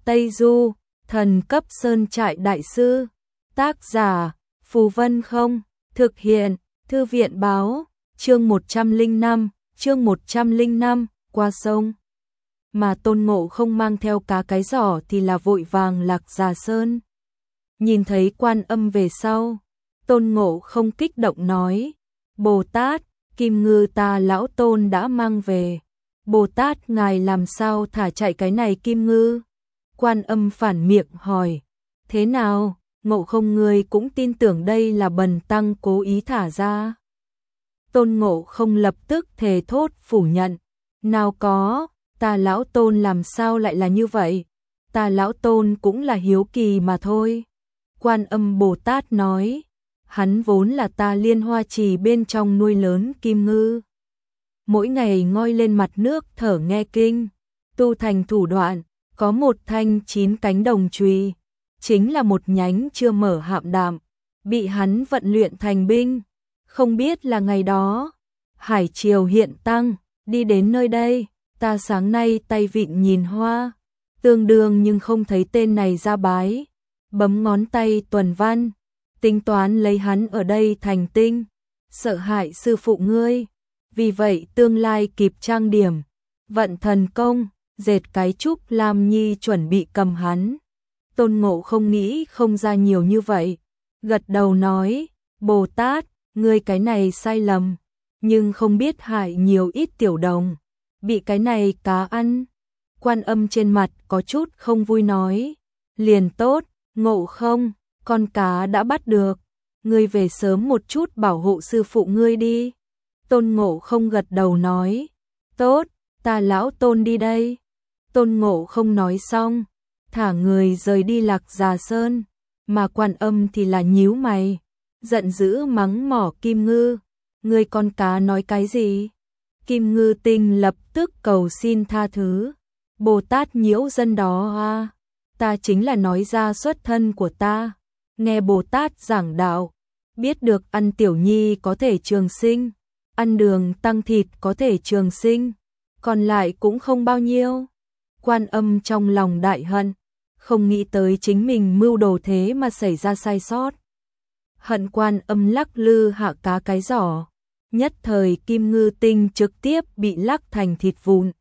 Tây Du, thần cấp sơn trại đại sư. Tác giả, Phù Vân Không. Thực hiện, Thư viện báo. Chương 105, qua sông. Mà Tôn Ngộ Không mang theo cá cái giỏ thì là vội vàng lạc Già Sơn. Nhìn thấy Quan Âm về sau, Tôn Ngộ Không kích động nói: Bồ Tát, Kim Ngư ta lão Tôn đã mang về. Bồ Tát ngài làm sao thả chạy cái này Kim Ngư? Quan Âm phản miệng hỏi: Thế nào, Ngộ Không ngươi cũng tin tưởng đây là Bần tăng cố ý thả ra? Tôn Ngộ Không lập tức thề thốt phủ nhận: Nào có, ta lão Tôn làm sao lại là như vậy? Ta lão Tôn cũng là hiếu kỳ mà thôi. Quan Âm Bồ Tát nói: Hắn vốn là ta Liên Hoa Trì bên trong nuôi lớn Kim Ngư. Mỗi ngày ngoi lên mặt nước thở nghe kinh, tu thành thủ đoạn, có một thanh 9 cánh đồng chùy, chính là một nhánh chưa mở hạm đạm, bị hắn vận luyện thành binh. Không biết là ngày đó, hải triều hiện tăng, đi đến nơi đây, ta sáng nay tay vịn nhìn hoa, tương đương nhưng không thấy tên này ra bái, bấm ngón tay tuần văn, tính toán lấy hắn ở đây thành tinh, sợ hại sư phụ ngươi, vì vậy tương lai kịp trang điểm, vận thần công, dệt cái trúc Lam Nhi chuẩn bị cầm hắn. Tôn Ngộ Không nghĩ không ra nhiều như vậy, gật đầu nói: Bồ Tát, ngươi cái này sai lầm, nhưng không biết hại nhiều ít tiểu đồng, bị cái này cá ăn. Quan Âm trên mặt có chút không vui nói: Liền tốt, Ngộ Không, con cá đã bắt được, ngươi về sớm một chút bảo hộ sư phụ ngươi đi. Tôn Ngộ Không gật đầu nói: Tốt, ta lão Tôn đi đây. Tôn Ngộ Không nói xong, thả người rời đi lạc Già Sơn, mà Quan Âm thì là nhíu mày, giận dữ mắng mỏ Kim Ngư: Ngươi con cá nói cái gì? Kim Ngư Tinh lập tức cầu xin tha thứ: Bồ Tát nhiễu dân đó à, ta chính là nói ra xuất thân của ta, nghe Bồ Tát giảng đạo, biết được ăn tiểu nhi có thể trường sinh, ăn đường tăng thịt có thể trường sinh, còn lại cũng không bao nhiêu. Quan Âm trong lòng đại hận, không nghĩ tới chính mình mưu đồ thế mà xảy ra sai sót. Hận Quan Âm lắc lư hạ cá cái giỏ, nhất thời Kim Ngư Tinh trực tiếp bị lắc thành thịt vụn.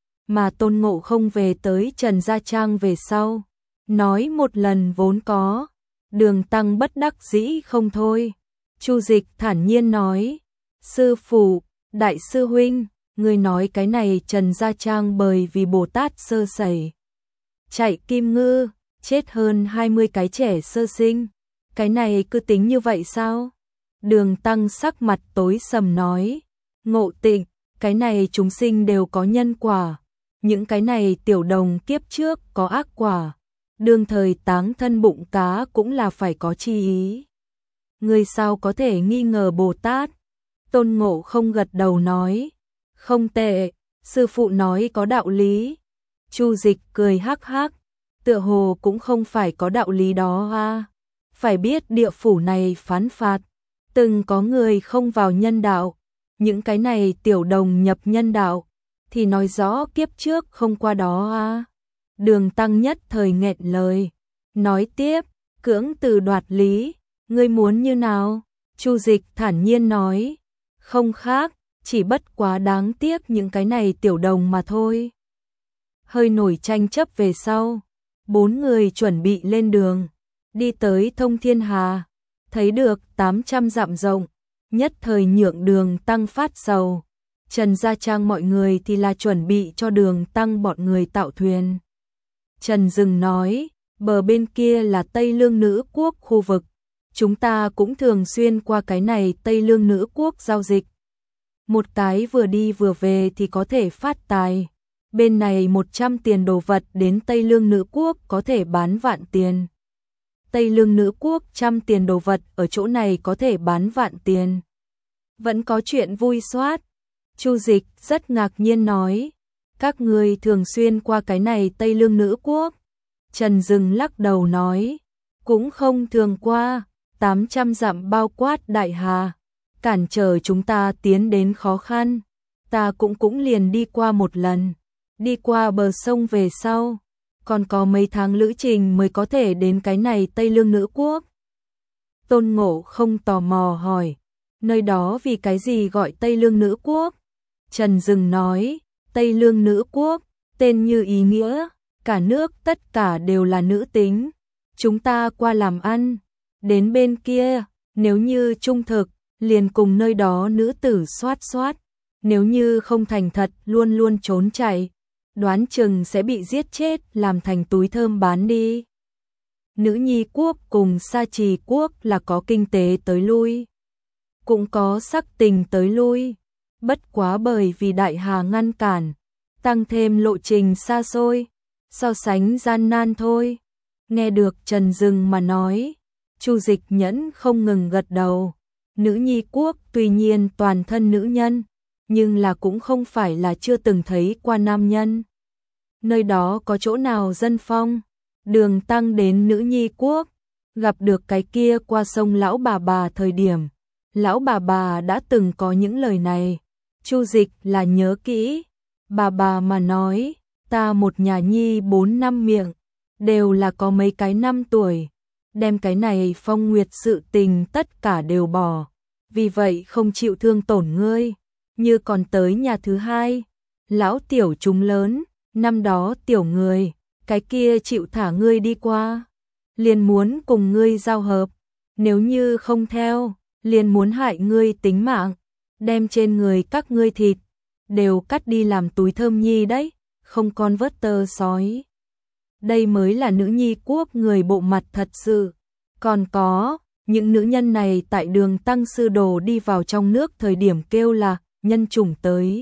Mà Tôn Ngộ Không về tới Trần Gia Trang về sau, nói một lần vốn có, Đường Tăng bất đắc dĩ không thôi. Chu Dịch thản nhiên nói: Sư phụ, đại sư huynh, người nói cái này Trần Gia Trang bởi vì Bồ Tát sơ sẩy chạy Kim Ngư, chết hơn 20 cái trẻ sơ sinh, cái này cứ tính như vậy sao? Đường Tăng sắc mặt tối sầm nói: Ngộ Tịnh, cái này chúng sinh đều có nhân quả, những cái này tiểu đồng kiếp trước có ác quả, đương thời táng thân bụng cá cũng là phải có chi ý. Ngươi sao có thể nghi ngờ Bồ Tát? Tôn Ngộ Không gật đầu nói: Không tệ, sư phụ nói có đạo lý. Chu Dịch cười hắc hắc, tựa hồ cũng không phải có đạo lý đó à. Phải biết địa phủ này phán phạt, từng có người không vào nhân đạo, những cái này tiểu đồng nhập nhân đạo, thì nói rõ kiếp trước không qua đó à. Đường Tăng nhất thời nghẹn lời, nói tiếp: Cưỡng từ đoạt lý, ngươi muốn như nào? Chu Dịch thản nhiên nói: Không khác, chỉ bất quá đáng tiếc những cái này tiểu đồng mà thôi. Hơi nổi tranh chấp về sau, 4 người chuẩn bị lên đường, đi tới Thông Thiên Hà, thấy được 800 dặm rộng, nhất thời nhượng Đường Tăng phát sầu. Trần Gia Trang mọi người thì là chuẩn bị cho Đường Tăng bọn người tạo thuyền. Trần Dừng nói: Bờ bên kia là Tây Lương Nữ Quốc khu vực, chúng ta cũng thường xuyên qua cái này Tây Lương Nữ Quốc giao dịch. Một cái vừa đi vừa về thì có thể phát tài. Bên này 100 tiền đồ vật đến Tây Lương Nữ Quốc có thể bán vạn tiền. Tây Lương Nữ Quốc 100 tiền đồ vật ở chỗ này có thể bán vạn tiền. Vẫn có chuyện vui xoát. Chu Dịch rất ngạc nhiên nói: Các người thường xuyên qua cái này Tây Lương Nữ Quốc. Trần Dừng lắc đầu nói: Cũng không thường qua, 800 dặm bao quát đại hà, cản trở chúng ta tiến đến khó khăn. Ta cũng liền đi qua một lần, đi qua bờ sông về sau, còn có mấy tháng lữ trình mới có thể đến cái này Tây Lương Nữ Quốc. Tôn Ngộ không tò mò hỏi, nơi đó vì cái gì gọi Tây Lương Nữ Quốc? Trần Dừng nói, Tây Lương Nữ Quốc, tên như ý nghĩa, cả nước tất cả đều là nữ tính. Chúng ta qua làm ăn, đến bên kia, nếu như trung thực, liền cùng nơi đó nữ tử xoát xoát. Nếu như không thành thật luôn luôn trốn chạy, đoán chừng sẽ bị giết chết làm thành túi thơm bán đi. Nữ Nhi Quốc cùng Sa Trì Quốc là có kinh tế tới lui, cũng có sắc tình tới lui, bất quá bởi vì Đại Hà ngăn cản, tăng thêm lộ trình xa xôi, so sánh gian nan thôi. Nghe được Trần Dừng mà nói, Chu Dịch Nhẫn không ngừng gật đầu. Nữ Nhi Quốc tuy nhiên toàn thân nữ nhân, nhưng là cũng không phải là chưa từng thấy qua nam nhân. Nơi đó có chỗ nào dân phong? Đường Tăng đến Nữ Nhi Quốc, gặp được cái kia qua sông lão bà thời điểm, lão bà đã từng có những lời này. Chu Dịch là nhớ kỹ, bà mà nói, ta một nhà nhi 4 năm miệng, đều là có mấy cái năm tuổi, đem cái này phong nguyệt sự tình tất cả đều bỏ, vì vậy không chịu thương tổn ngươi. Như còn tới nhà thứ hai, lão tiểu chúng lớn, năm đó tiểu người, cái kia chịu thả ngươi đi qua, liền muốn cùng ngươi giao hợp, nếu như không theo, liền muốn hại ngươi tính mạng, đem trên người các ngươi thịt, đều cắt đi làm túi thơm nhi đấy, không con vớt tơ sói. Đây mới là Nữ Nhi Quốc người bộ mặt thật sự. Còn có, những nữ nhân này tại Đường Tăng sư đồ đi vào trong nước thời điểm kêu là nhân chủng tới.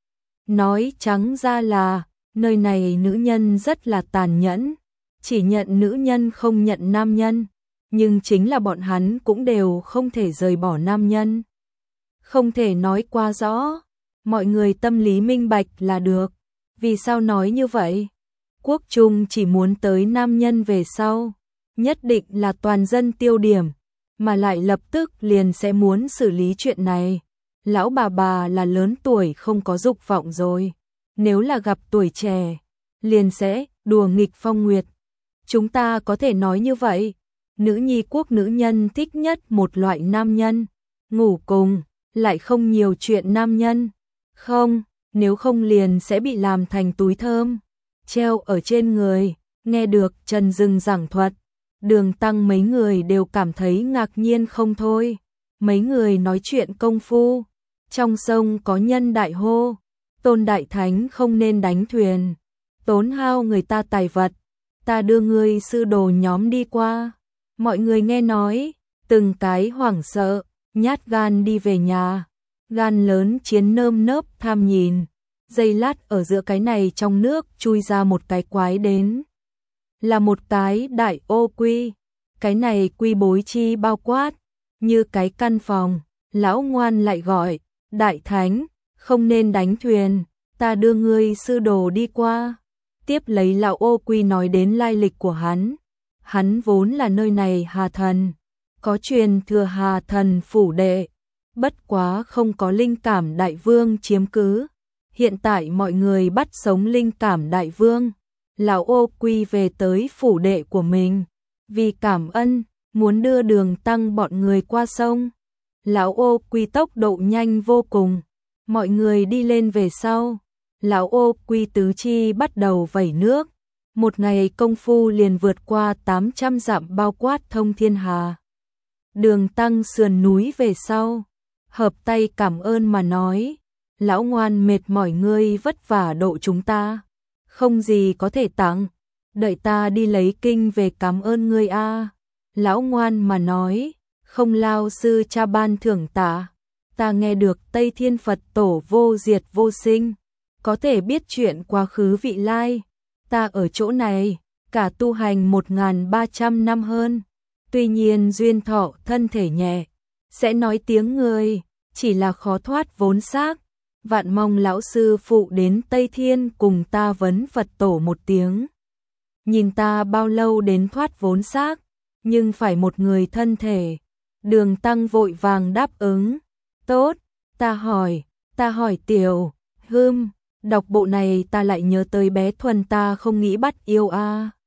Nói trắng ra là, nơi này nữ nhân rất là tàn nhẫn, chỉ nhận nữ nhân không nhận nam nhân, nhưng chính là bọn hắn cũng đều không thể rời bỏ nam nhân. Không thể nói quá rõ, mọi người tâm lý minh bạch là được. Vì sao nói như vậy? Quốc trung chỉ muốn tới nam nhân về sau, nhất định là toàn dân tiêu điểm, mà lại lập tức liền sẽ muốn xử lý chuyện này. Lão bà là lớn tuổi không có dục vọng rồi, nếu là gặp tuổi trẻ, liền sẽ đùa nghịch phong nguyệt. Chúng ta có thể nói như vậy, Nữ Nhi Quốc nữ nhân thích nhất một loại nam nhân, ngủ cùng, lại không nhiều chuyện nam nhân. Không, nếu không liền sẽ bị làm thành túi thơm, treo ở trên người. Nghe được Trần Dừng giảng thuật, Đường Tăng mấy người đều cảm thấy ngạc nhiên không thôi. Mấy người nói chuyện công phu, trong sông có nhân đại hô, Tôn Đại Thánh không nên đánh thuyền, tốn hao người ta tài vật, ta đưa ngươi sư đồ nhóm đi qua. Mọi người nghe nói, từng cái hoảng sợ, nhát gan đi về nhà, gan lớn chiến nơm nớp tham nhìn. Giây lát ở giữa cái này trong nước chui ra một cái quái đến, là một cái đại ô quy. Cái này quy bối chi bao quát, như cái căn phòng. Lão ngoan lại gọi, Đại Thánh, không nên đánh thuyền, ta đưa ngươi sư đồ đi qua. Tiếp lấy lão ô quy nói đến lai lịch của hắn. Hắn vốn là nơi này Hà Thần, có truyền thừa Hà Thần phủ đệ, bất quá không có linh cảm đại vương chiếm cứ. Hiện tại mọi người bắt sống linh cảm đại vương, lão ô quy về tới phủ đệ của mình, vì cảm ơn, muốn đưa Đường Tăng bọn người qua sông. Lão ô quy tốc độ nhanh vô cùng, mọi người đi lên về sau, lão ô quy tứ chi bắt đầu vẩy nước, một ngày công phu liền vượt qua 800 dặm bao quát thông thiên hà. Đường Tăng sườn núi về sau, hợp tay cảm ơn mà nói, lão ngoan mệt mỏi ngươi vất vả độ chúng ta, không gì có thể tặng, đợi ta đi lấy kinh về cảm ơn ngươi a. Lão ngoan mà nói, không lao sư cha ban thưởng tạ, ta nghe được Tây Thiên Phật tổ vô diệt vô sinh, có thể biết chuyện quá khứ vị lai, ta ở chỗ này, cả tu hành 1300 năm hơn, tuy nhiên duyên thọ thân thể nhẹ, sẽ nói tiếng người, chỉ là khó thoát vốn xác, vạn mong lão sư phụ đến Tây Thiên cùng ta vấn Phật tổ một tiếng. Nhìn ta bao lâu đến thoát vốn xác, nhưng phải một người thân thể. Đường Tăng vội vàng đáp ứng, tốt, ta hỏi tiểu, Đọc bộ này ta lại nhớ tới bé Thuần, ta không nghĩ bắt yêu a.